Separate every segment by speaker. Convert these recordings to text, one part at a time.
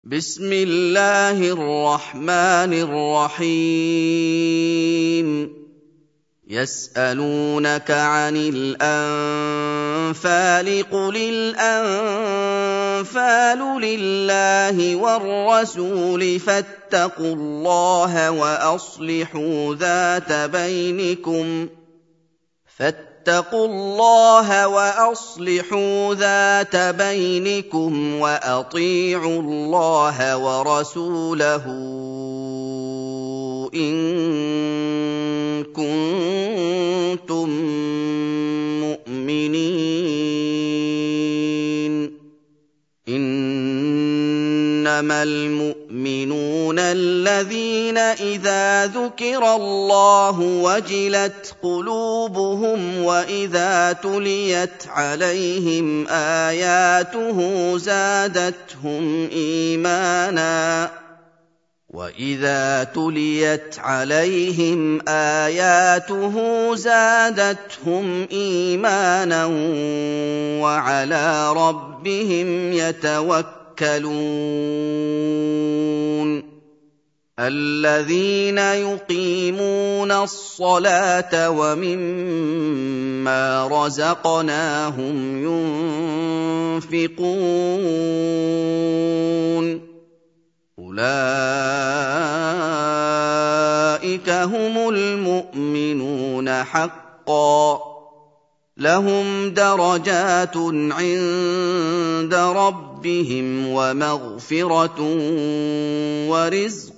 Speaker 1: بسم الله الرحمن الرحيم يسألونك عن الأنفال قل الأنفال لله والرسول فاتقوا الله وأصلحوا ذات بينكم وأطيعوا الله ورسوله إن كنتم مؤمنين إنما المؤمنون الذين إذا ذكر الله وجلت قلوبهم وإذا تليت عليهم آياته زادتهم إيمانا وعلى ربهم يتوكلون الذين يقيمون الصلاة ومما رزقناهم ينفقون أولئك هم المؤمنون حقا لهم درجات عند ربهم ومغفرة ورزق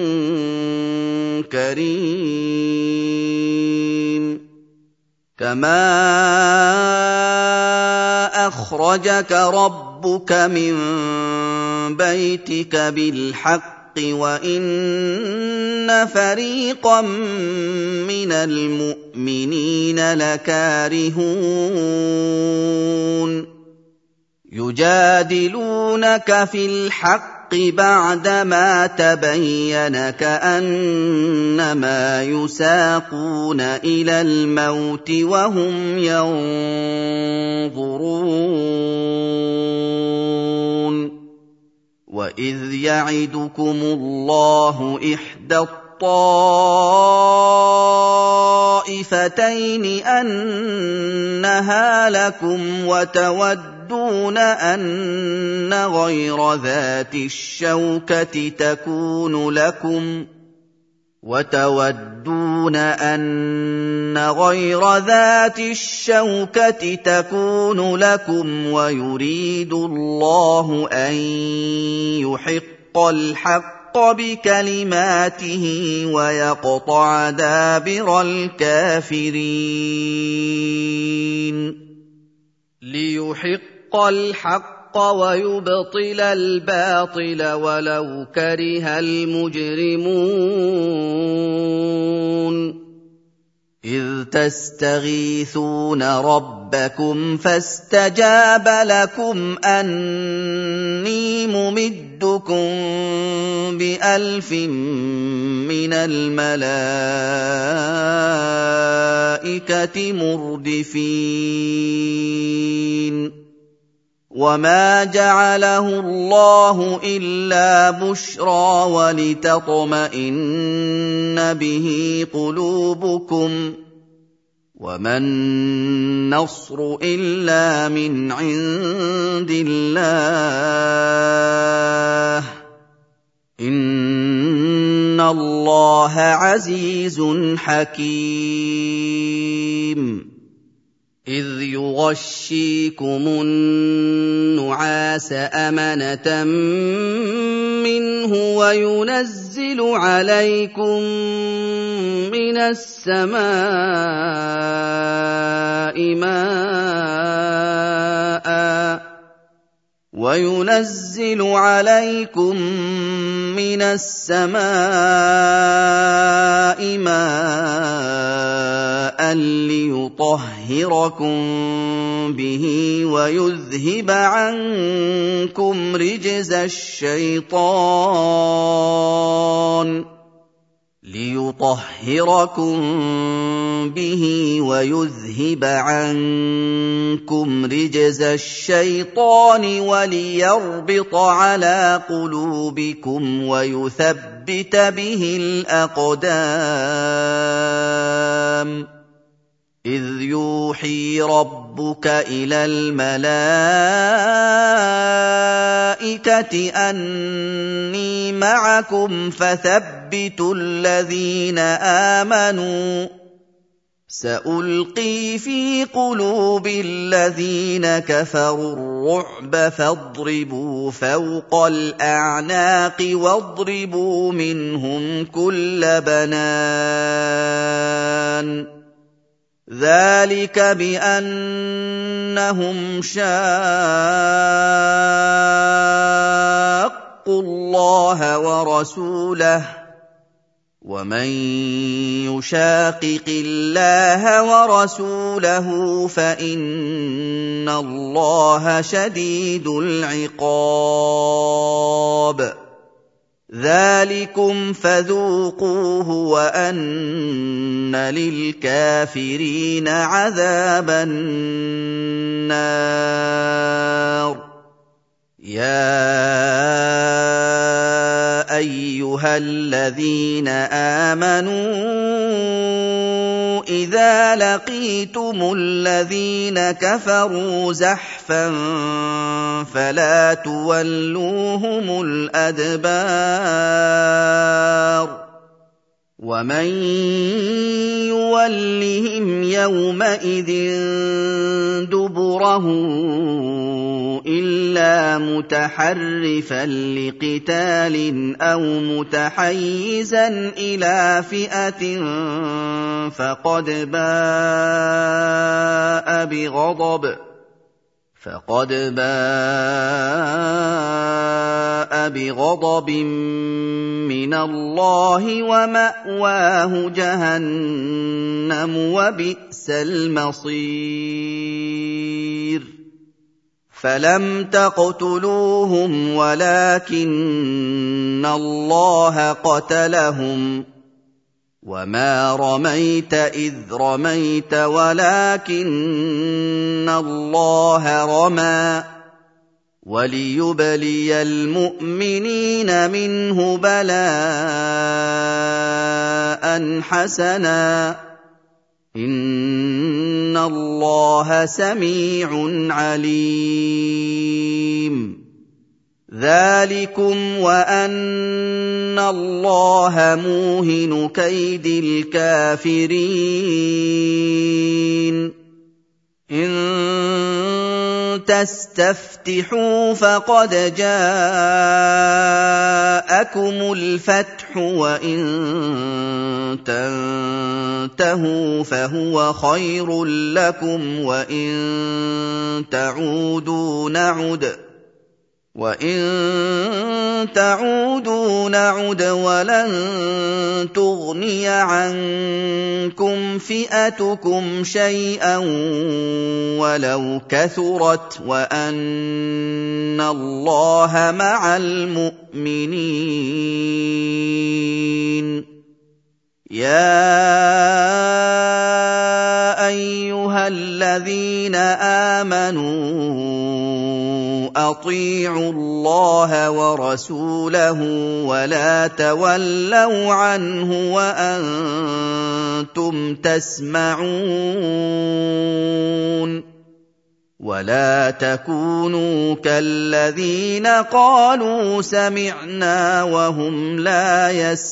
Speaker 1: كريم كما أخرجك ربك من بيتك بالحق وإن فريقا من المؤمنين لكارهون يجادلونك في الحق بعدما تبين كأنما يساقون إلى الموت وهم ينظرون وإذ يعدكم الله إحدى الطائفتين أنها لكم وتودون أن غير ذات الشوكة تكون لكم ويريد الله أن يحق الحق بكلماته ويقطع دابر الكافرين ليحق الحق ويبطل الباطل ولو كره المجرمون إذ تستغيثون ربكم فاستجاب لكم أني ممدكم ب1000 من الملائكة مردفين وما جعله الله إلا بشرى ولتطمئن به قلوبكم وما النصر إلا من عند الله إن الله عزيز حكيم إذ يغشيكم النعاس أمنة منه وينزل عليكم من السماء ماء ليطهركم به ويذهب عنكم رجز الشيطان لِيُطَهِّرَكُم بِهِ وَيُذْهِبَ عَنكُمْ رِجْزَ الشَّيْطَانِ وَلِيَرْبِطَ عَلَىٰ قُلُوبِكُمْ وَيُثَبِّتَ بِهِ الْأَقْدَامَ إِذْ يُوحِي رَبُّكَ إِلَى الْمَلَائِكَةِ أَنِّي مَعَكُمْ فَثَبِّتُوا الَّذِينَ آمَنُوا ۚ سَأُلْقِي فِي قُلُوبِ الَّذِينَ كَفَرُوا الرُّعْبَ فَاضْرِبُوا فَوْقَ الْأَعْنَاقِ وَاضْرِبُوا مِنْهُمْ كُلَّ بَنَانٍ ذَٰلِكَ بِأَنَّهُمْ شَاقُّوا اللَّهَ وَرَسُولَهُ ۖ وَمَن يُشَاقِقِ اللَّهَ وَرَسُولَهُ فَإِنَّ اللَّهَ شَدِيدُ الْعِقَابِ ذَٰلِكُمْ فَذُوقُوهُ وَأَنَّ لِلْكَافِرِينَ عَذَابَ النَّارِ يَا أَيُّهَا الَّذِينَ آمَنُوا إِذَا لَقِيتُمُ الَّذِينَ كَفَرُوا زَحْفًا فَلَا تُوَلُّوهُمُ الْأَدْبَارَ وَمَن يُوَلِّهِمْ يَوْمَئِذٍ دُبُرَهُ إِلَّا مُتَحَرِّفًا لِّقِتَالٍ أَوْ مُتَحَيِّزًا إِلَىٰ فِئَةٍ فَقَدْ بَاءَ بِغَضَبٍ مِّنَ اللَّهِ وَمَأْوَاهُ جَهَنَّمُ ۖ وَبِئْسَ الْمَصِيرُ فَلَمْ تَقْتُلُوهُمْ وَلَٰكِنَّ اللَّهَ قَتَلَهُمْ ۚ وَمَا رَمَيْتَ إِذْ رَمَيْتَ وَلَٰكِنَّ اللَّهَ رَمَىٰ ۚ وَلِيُبْلِيَ الْمُؤْمِنِينَ مِنْهُ بَلَاءً حَسَنًا ۚ إِنَّ اللَّهَ سَمِيعٌ عَلِيمٌ ذَٰلِكُمْ وَأَنَّ اللَّهَ مُوهِنُ كَيْدِ الْكَافِرِينَ إِن تَسْتَفْتِحُوا فَقَدْ جَاءَكُمُ الْفَتْحُ وَإِن تَنتَهُوا فَهُوَ خَيْرٌ لَّكُمْ وَإِن تَعُودُوا نَعُدْ وَلَن تُغْنِيَ عَنكُمْ فِئَتُكُمْ شَيْئًا وَلَوْ كَثُرَتْ وَأَنَّ اللَّهَ مَعَ الْمُؤْمِنِينَ يَا أَيُّهَا الَّذِينَ آمَنُوا أَطِيعُوا اللَّهَ وَرَسُولَهُ وَلَا تَوَلَّوْا عَنْهُ وَأَنتُمْ تَسْمَعُونَ وَلَا تَكُونُوا كَالَّذِينَ قَالُوا سَمِعْنَا وَهُمْ لَا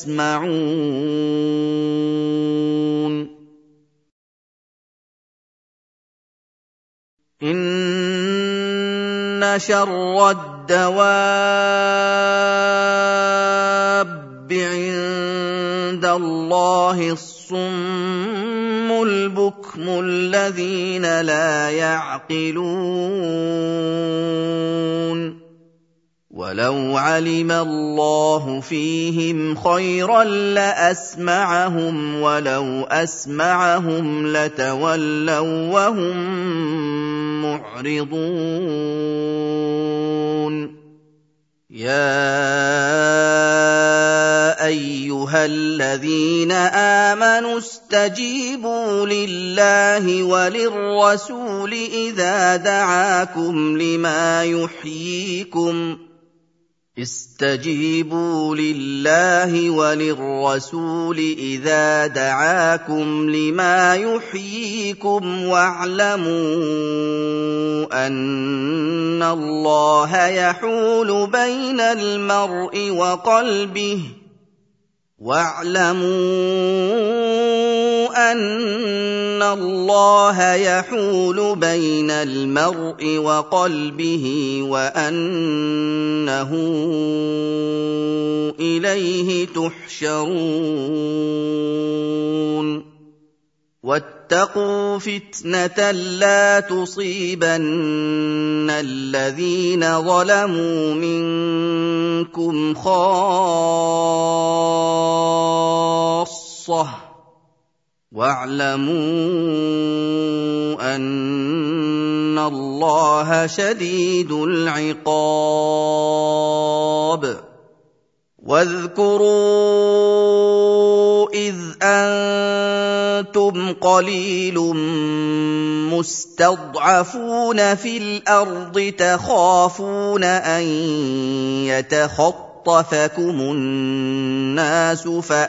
Speaker 1: يَسْمَعُونَ إِنَّ شَرَّ الدَّوَابِّ عِندَ اللَّهِ الصُّمُّ الْبُكْمُ الَّذِينَ لَا يَعْقِلُونَ وَلَوْ عَلِمَ اللَّهُ فِيهِمْ خَيْرًا لَّأَسْمَعَهُمْ وَلَوْ أَسْمَعَهُمْ لَتَوَلَّوا وَّهُم مُّعْرِضُونَ يَا أَيُّهَا أَيُّهَا الَّذِينَ آمَنُوا اسْتَجِيبُوا لِلَّهِ وَلِلرَّسُولِ إِذَا دَعَاكُمْ لِمَا يُحْيِيكُمْ وَاعْلَمُوا أَنَّ اللَّهَ يَحُولُ بَيْنَ الْمَرْءِ وَقَلْبِهِ وَأَنَّهُ إِلَيْهِ تُحْشَرُونَ وَاتَّقُوا فِتْنَةً لَّا تُصِيبَنَّ الَّذِينَ ظَلَمُوا مِنكُمْ خَاصَّةً وَاعْلَمُوا أَنَّ اللَّهَ شَدِيدُ الْعِقَابِ وَاذْكُرُوا إِذْ أَنتُمْ قَلِيلٌ مُّسْتَضْعَفُونَ فِي الْأَرْضِ تَخَافُونَ أَن يَتَخَطَّفَكُمُ النَّاسُ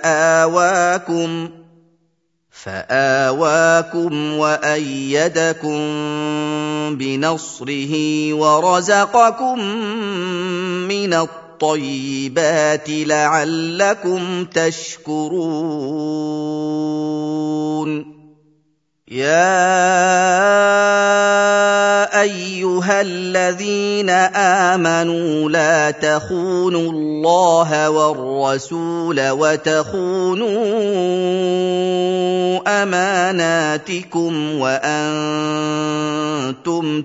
Speaker 1: فَآوَاكُمْ وَأَيَّدَكُم بِنَصْرِهِ وَرَزَقَكُم مِّنَ الطَّيِّبَاتِ لَعَلَّكُمْ تَشْكُرُونَ يَا أَيُّهَا الَّذِينَ آمَنُوا لَا تَخُونُوا اللَّهَ وَالرَّسُولَ وَتَخُونُوا أَمَانَاتِكُمْ وَأَنتُمْ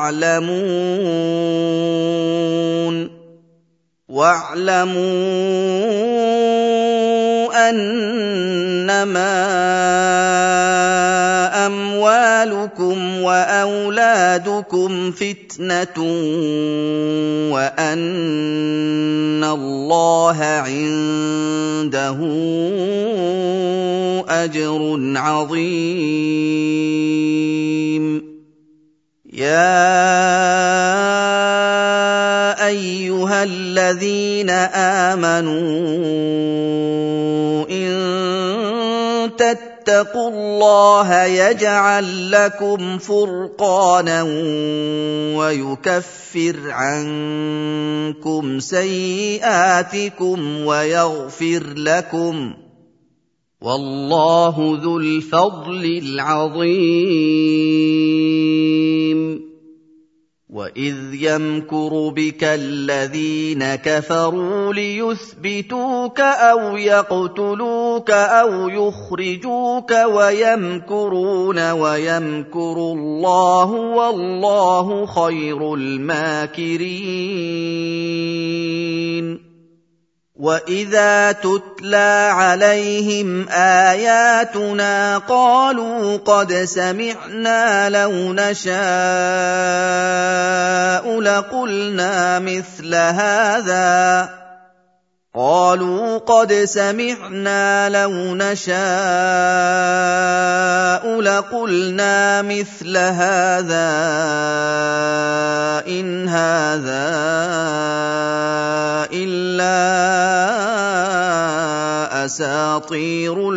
Speaker 1: تَعْلَمُونَ وَاعْلَمُوا أَنَّمَا أَمْوَالُكُمْ وَأَوْلَادُكُمْ فِتْنَةٌ وَأَنَّ اللَّهَ عِندَهُ أَجْرٌ عَظِيمٌ يَا أَيُّهَا الَّذِينَ آمَنُوا إِن تَتَّقُوا اللَّهَ يَجْعَل لَّكُمْ فُرْقَانًا وَيُكَفِّرْ عَنكُمْ سَيِّئَاتِكُمْ وَيَغْفِرْ لَكُمْ ۗ وَاللَّهُ ذُو الْفَضْلِ الْعَظِيمِ وَإِذْ يَمْكُرُ بِكَ الَّذِينَ كَفَرُوا لِيُثْبِتُوكَ أَوْ يَقْتُلُوكَ أَوْ يُخْرِجُوكَ وَيَمْكُرُونَ وَيَمْكُرُ اللَّهُ وَاللَّهُ خَيْرُ الْمَاكِرِينَ وَإِذَا تُتْلَىٰ عَلَيْهِمْ آيَاتُنَا قَالُوا قَدْ سَمِعْنَا لَوْ نَشَاءُ لَقُلْنَا مِثْلَ هَٰذَا إِنْ هَٰذَا إِلَّا أَسَاطِيرُ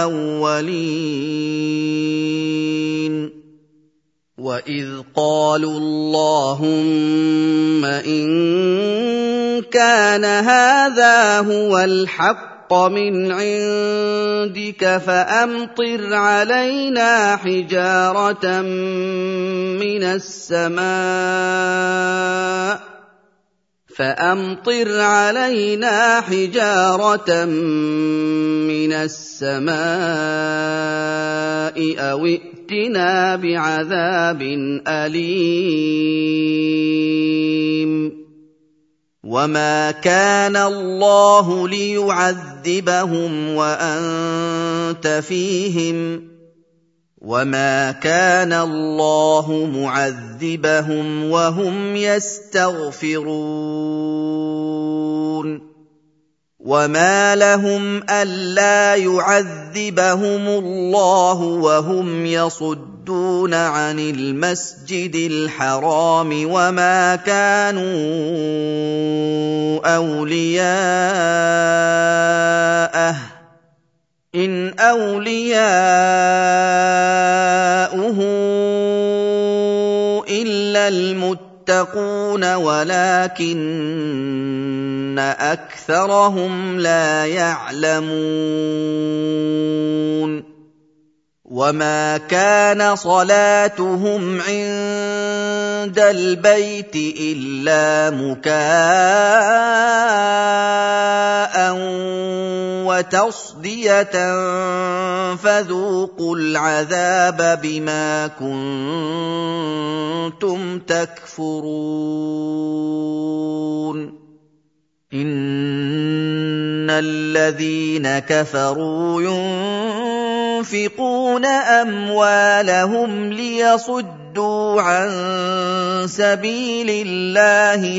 Speaker 1: الْأَوَّلِينَ وَإِذْ قَالُوا اللَّهُمَّ إِن كَانَ هَٰذَا هُوَ الْحَقَّ مِنْ عِندِكَ فَأَمْطِرْ عَلَيْنَا حِجَارَةً مِّنَ السَّمَاءِ أَوْ ائْتِنَا بِعَذَابٍ أَلِيمٍ وَمَا كَانَ اللَّهُ لِيُعَذِّبَهُمْ وَأَنتَ فِيهِمْ ۚ وَمَا كَانَ اللَّهُ مُعَذِّبَهُمْ وَهُمْ يَسْتَغْفِرُونَ وما لهم ألا يعذبهم الله وهم يصدون عن المسجد الحرام وما كانوا أولياءه إن أولياؤه إلا المتقون ولكن أكثرهم لا يعلمون وما كان صلاتهم عند البيت إلا مكاء وتصدية فذوقوا العذاب بما كنتم تكفرون إن الذين كفروا ينفقون أموالهم ليصدوا عن سبيل الله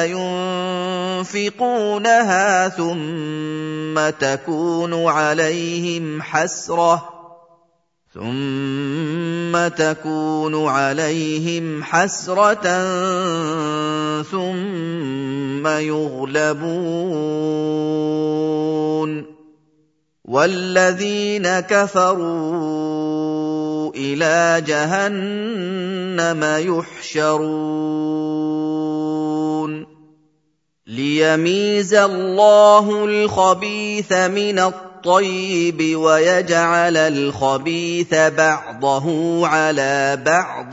Speaker 1: فسينفقونها ثم تكون عليهم حسرة ثم يغلبون والذين كفروا إلى جهنم يحشرون ليميز الله الخبيث من الطيب ويجعل الخبيث بعضه على بعض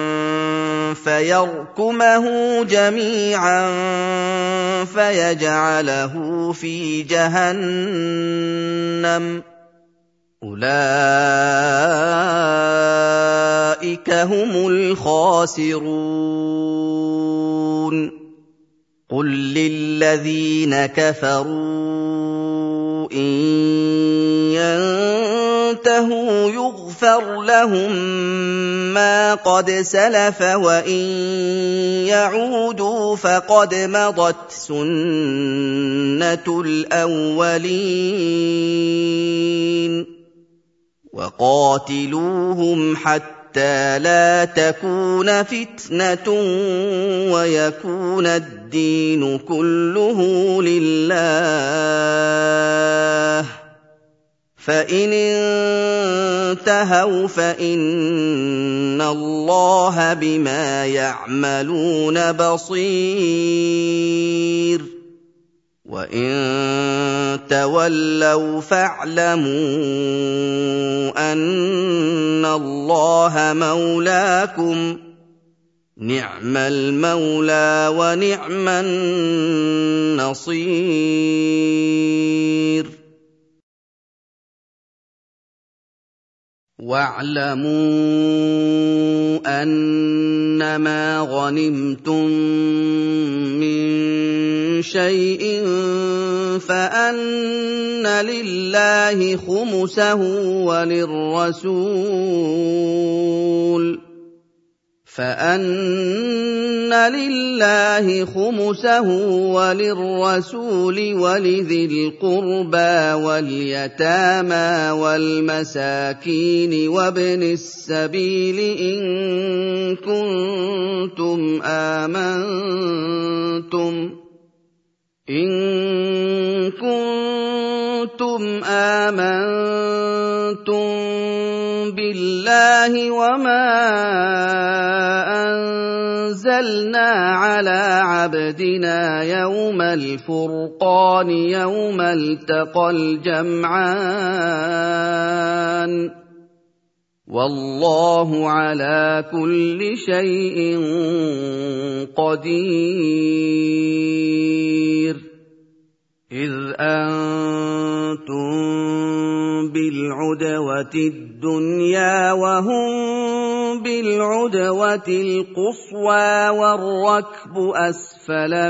Speaker 1: فيركمه جميعا فيجعله في جهنم أولئك هم الخاسرون قل للذين كفروا إن ينتهوا يغفر لهم ما قد سلف وإن يعودوا فقد مضت سنة الأولين وقاتلوهم حتى لا تكون فتنة ويكون الدين كله لله فإن انتهوا فإن الله بما يعملون بصير وإن تولوا فاعلموا أن الله مولاكم نعم المولى ونعم النصير واعلموا أنما غنمتم من شيء فأن لله خمسه وللرسول ولذي القربى واليتامى والمساكين وابن السبيل إن كنتم آمنتم بالله وما أنزلنا على عبدنا يوم الفرقان يوم التقى الجمعان والله على كل شيء قدير إذ أنتم بالعدوة الدنيا وهم بالعدوة القصوى والركب أسفل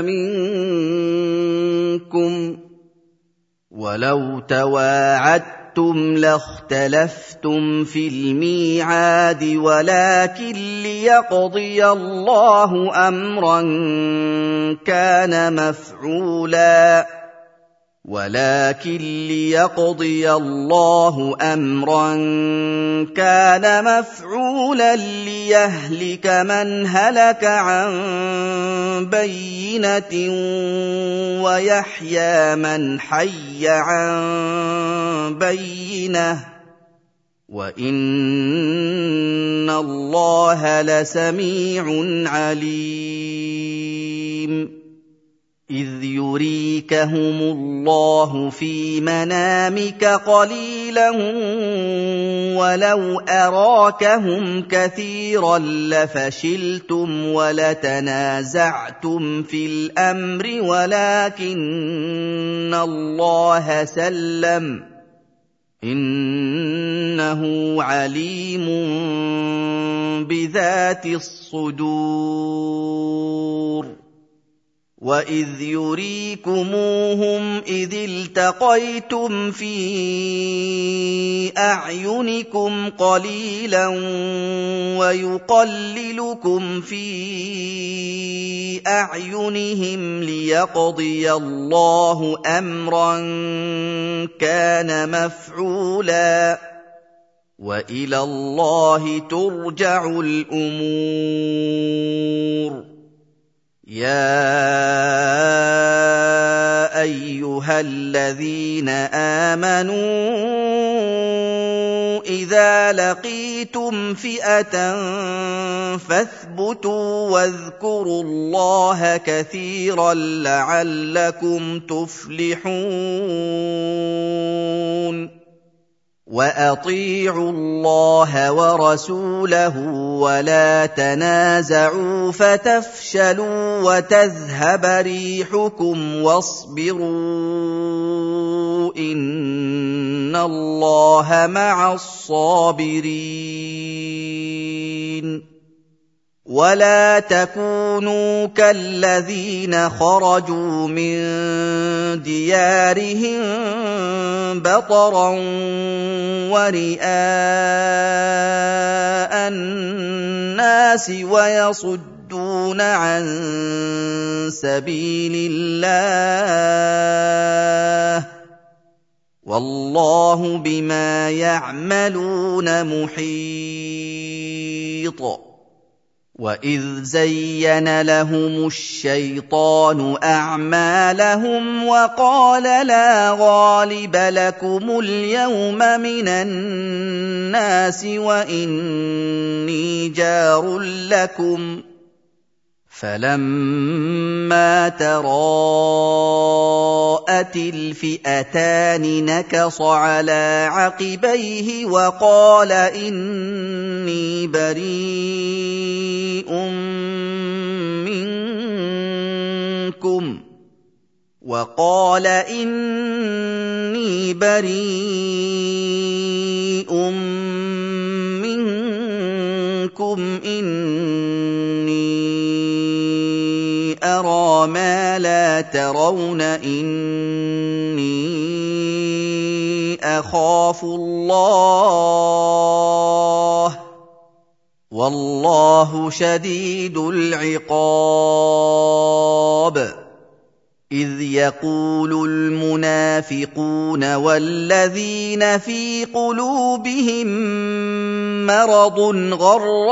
Speaker 1: منكم ولو تواعدتم لاختلفتم في الميعاد ولكن ليقضي الله أمرا كان مفعولا ولكن ليقضي الله أمرا كان مفعولا ليهلك من هلك عن بينة ويحيى من حي عن بينة وإن الله لسميع عليم إذ يريكهم الله في منامك قليلا ولو أراكهم كثيرا لفشلتم ولتنازعتم في الأمر ولكن الله سلم إنه عليم بذات الصدور وإذ يريكموهم إذ التقيتم في أعينكم قليلا ويقللكم في أعينهم ليقضي الله أمرا كان مفعولا وإلى الله ترجع الأمور يا أيها الذين آمنوا إذا لقيتم فئة فاثبتوا واذكروا الله كثيرا لعلكم تفلحون وأطيعوا الله ورسوله ولا تنازعوا فتفشلوا وتذهب ريحكم واصبروا إن الله مع الصابرين ولا تكونوا كالذين خرجوا من ديارهم بطرا ورئاء الناس ويصدون عن سبيل الله والله بما يعملون محيط وإذ زين لهم الشيطان أعمالهم وقال لا غالب لكم اليوم من الناس وإني جار لكم فلما تراءت الفئتان نكص على عقبيه وقال إني بريء منكم إني أرى ما لا ترون إني أخاف الله والله شديد العقاب إذ يقول المنافقون والذين في قلوبهم مرض غر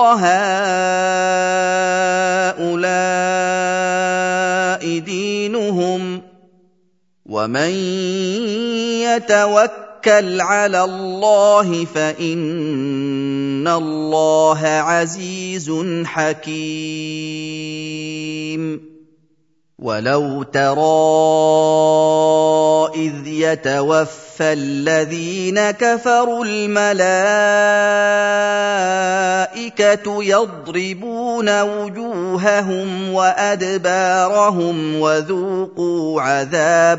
Speaker 1: هؤلاء دينهم ومن يتوكل على الله فإن الله عزيز حكيم ولو ترى إذ يتوفى الذين كفروا الملائكة يضربون وجوههم وأدبارهم وذوقوا عذاب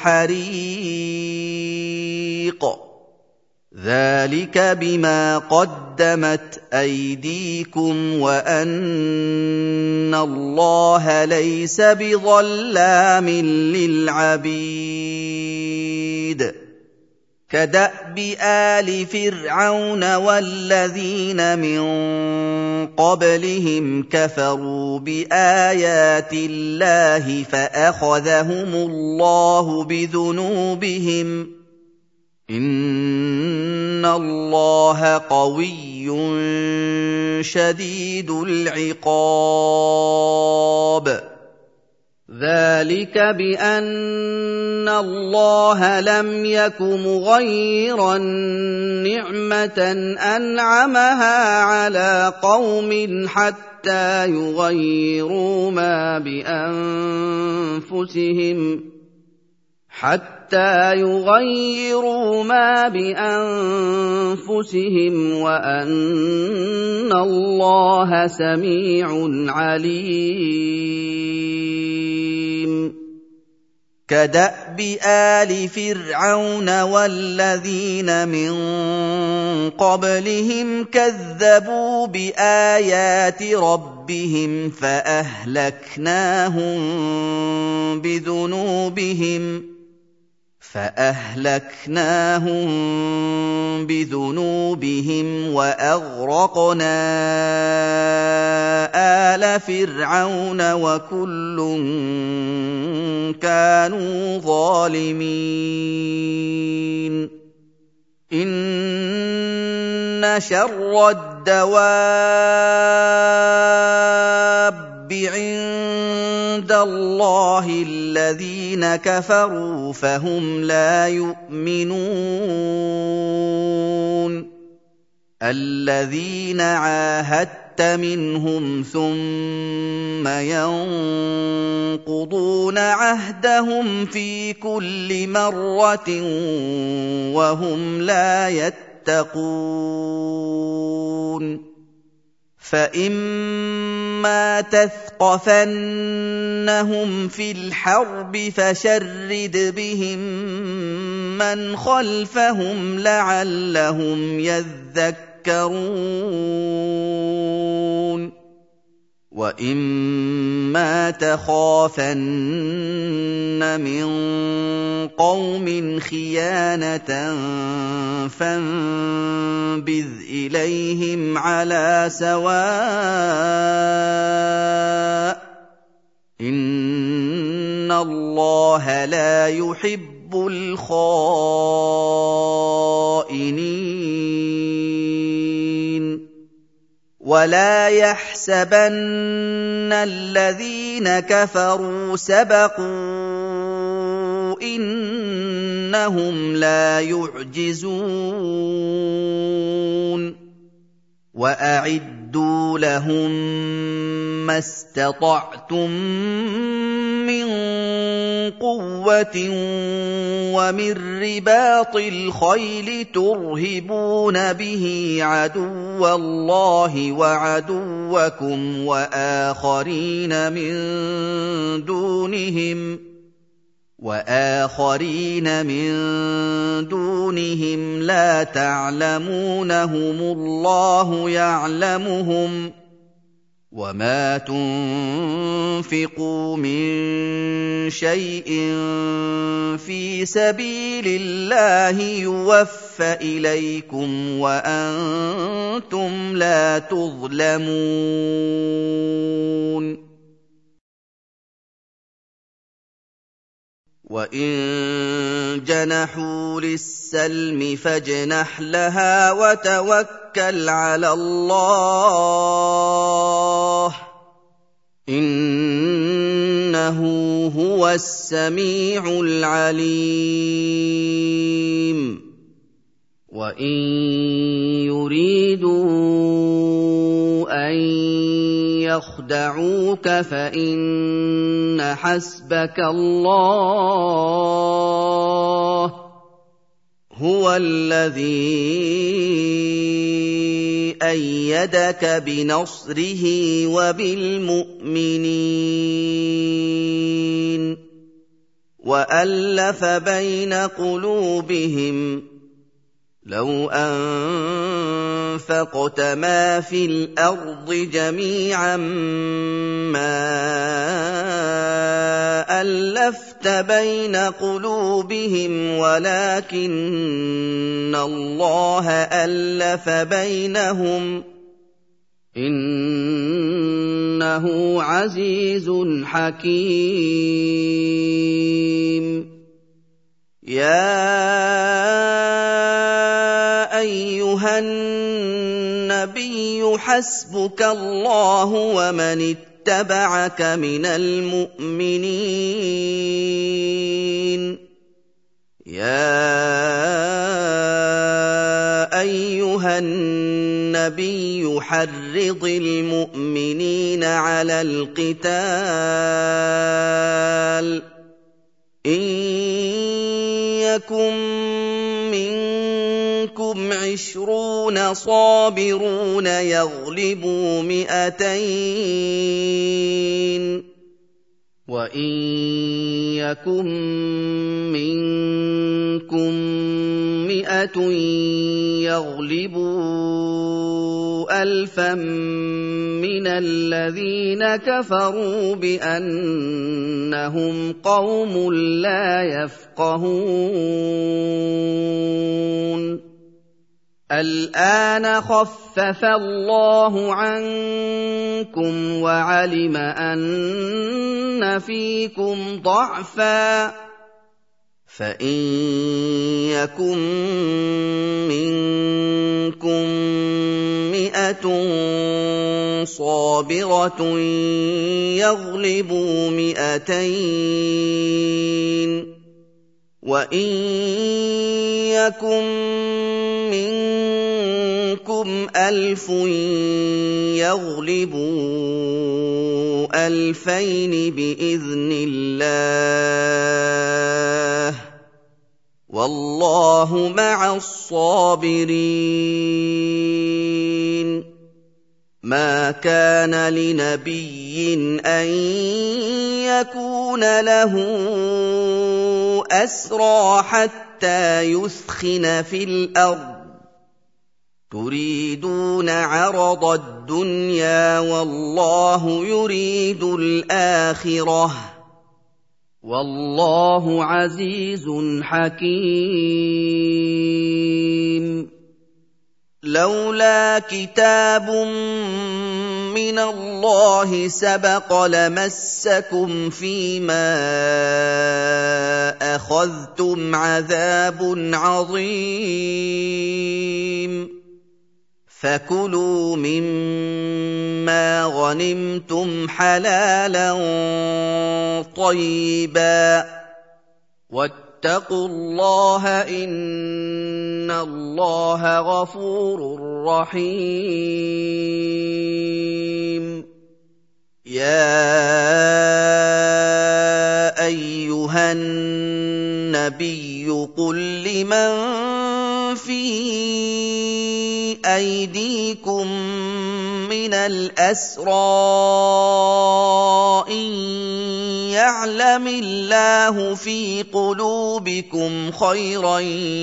Speaker 1: الحريق ذلك بما قدمت أيديكم وأن الله ليس بظلام للعبيد كدأب آل فرعون والذين من قبلهم كفروا بآيات الله فأخذهم الله بذنوبهم إن الله قوي شديد العقاب ذلك بأن الله لم يك مغيرا نعمة أنعمها على قوم حتى يغيروا ما بأنفسهم وأن الله سميع عليم كدأب آل فرعون والذين من قبلهم كذبوا بآيات ربهم فأهلكناهم بذنوبهم وأغرقنا آل فرعون وكل كانوا ظالمين إن شر الدواب عند الله الذين كفروا فهم لا يؤمنون الذين عاهدت منهم ثم ينقضون عهدهم في كل مرة وهم لا يتقون فإما تثقفنهم في الحرب فشرد بهم من خلفهم لعلهم يذكرون وإما تخافن من قوم خيانة فانبذ إليهم على سواء إن الله لا يحب الخائنين ولا يحسبن الذين كفروا سبقوا إنهم لا يعجزون وأعدوا لهم ما استطعتم من قوة ومن رباط الخيل ترهبون به عدو الله وعدوكم وآخرين من دونهم لا تعلمونهم الله يعلمهم وما تنفقوا من شيء في سبيل الله يوفى إليكم وأنتم لا تظلمون وَإِن جَنَحُوا لِلسَّلْمِ فَاجْنَحْ لَهَا وَتَوَكَّلْ عَلَى اللَّهِ ۚ إِنَّهُ هُوَ السَّمِيعُ الْعَلِيمُ وَإِن يُرِيدُوا أَن يَخْدَعُوكَ فَإِنَّ حَسْبَكَ اللَّهُ ۚ هُوَ الَّذِي أَيَّدَكَ بِنَصْرِهِ وَبِالْمُؤْمِنِينَ وَأَلَّفَ بَيْنَ قُلُوبِهِمْ ۚ لو أنفقت ما في الأرض جميعا ما ألفت بين قلوبهم ولكن الله ألف بينهم إنه عزيز حكيم يا أيها النبي حسبك الله ومن اتبعك من المؤمنين يا أيها النبي حرض المؤمنين على القتال إن يكن منكم 20 صابرون يغلبوا 200 وإن يكن منكم 100 يغلبوا 1000 من الذين كفروا بأنهم قوم لا يفقهون الآن خفف الله عنكم وعلم أن فيكم ضعفا فإن يكن منكم 100 صابرة يغلبوا 200 وإن يكن منكم 1000 يغلبوا 2000 بإذن الله والله مع الصابرين ما كان لنبي أن يكون له أسرى حتى يثخن في الأرض تريدون عرض الدنيا والله يريد الآخرة والله عزيز حكيم لولا كتاب من الله سبق لمسكم فيما أخذتم عذاب عظيم فكلوا مما غنمتم حلالا طيبا واتقوا الله إن الله غفور رحيم يا أيها النبي قل لمن في أيديكم من الأسرى إن يعلم الله في قلوبكم خيرا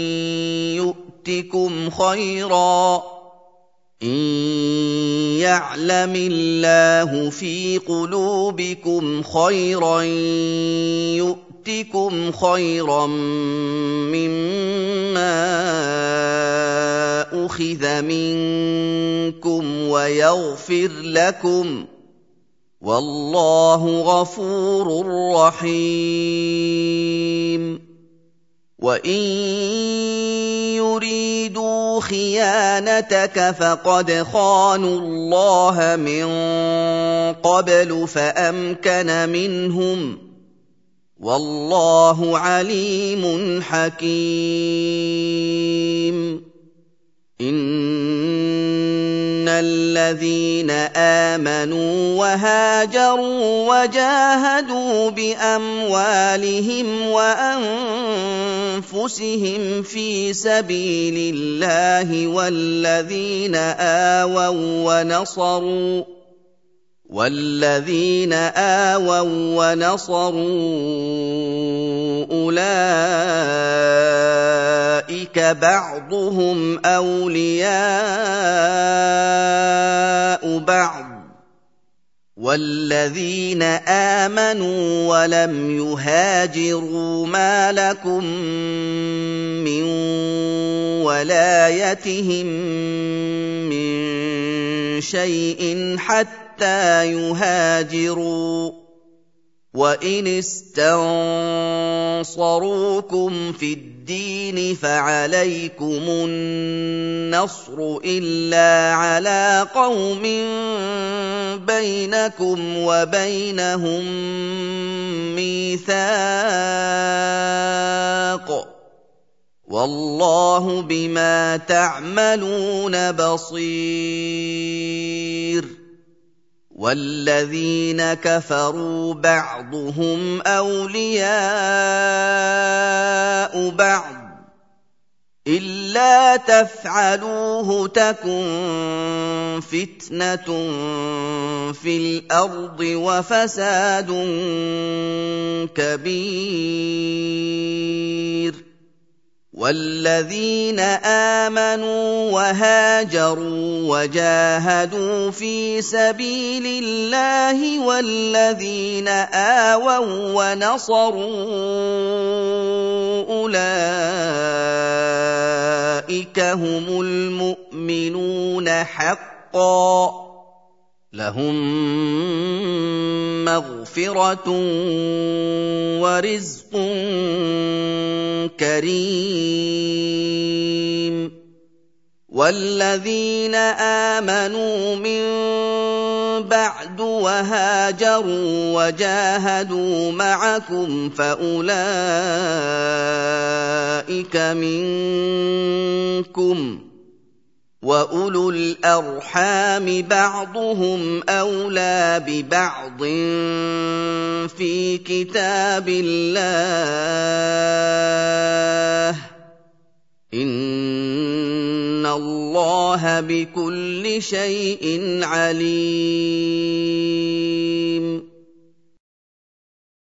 Speaker 1: يؤتكم خيرا إن يعلم الله في قلوبكم خيرا يؤتكم خيرا مما أخذ منكم ويغفر لكم والله غفور رحيم وإن يريدوا خيانتك فقد خانوا الله من قبل فأمكن منهم والله عليم حكيم إن الذين آمنوا وهاجروا وجاهدوا بأموالهم وأنفسهم في سبيل الله والذين آووا ونصروا أولئك يتخذ بعضهم أولياء بعض والذين آمنوا ولم يهاجروا ما لكم من ولايتهم من شيء حتى يهاجروا وإن استنصروكم في الدين فعليكم النصر إلا على قوم بينكم وبينهم ميثاق والله بما تعملون بصير والذين كفروا بعضهم أولياء بعض إلا تفعلوه تكن فتنة في الأرض وفساد كبير والذين آمنوا وهاجروا وجاهدوا في سبيل الله والذين آووا ونصروا أولئك هم المؤمنون حقا لهم مغفرة ورزق كريم والذين آمنوا من بعد وهاجروا وجاهدوا معكم فأولئك منكم وأولو الأرحام بعضهم أولى ببعض في كتاب الله إن الله بكل شيء عليم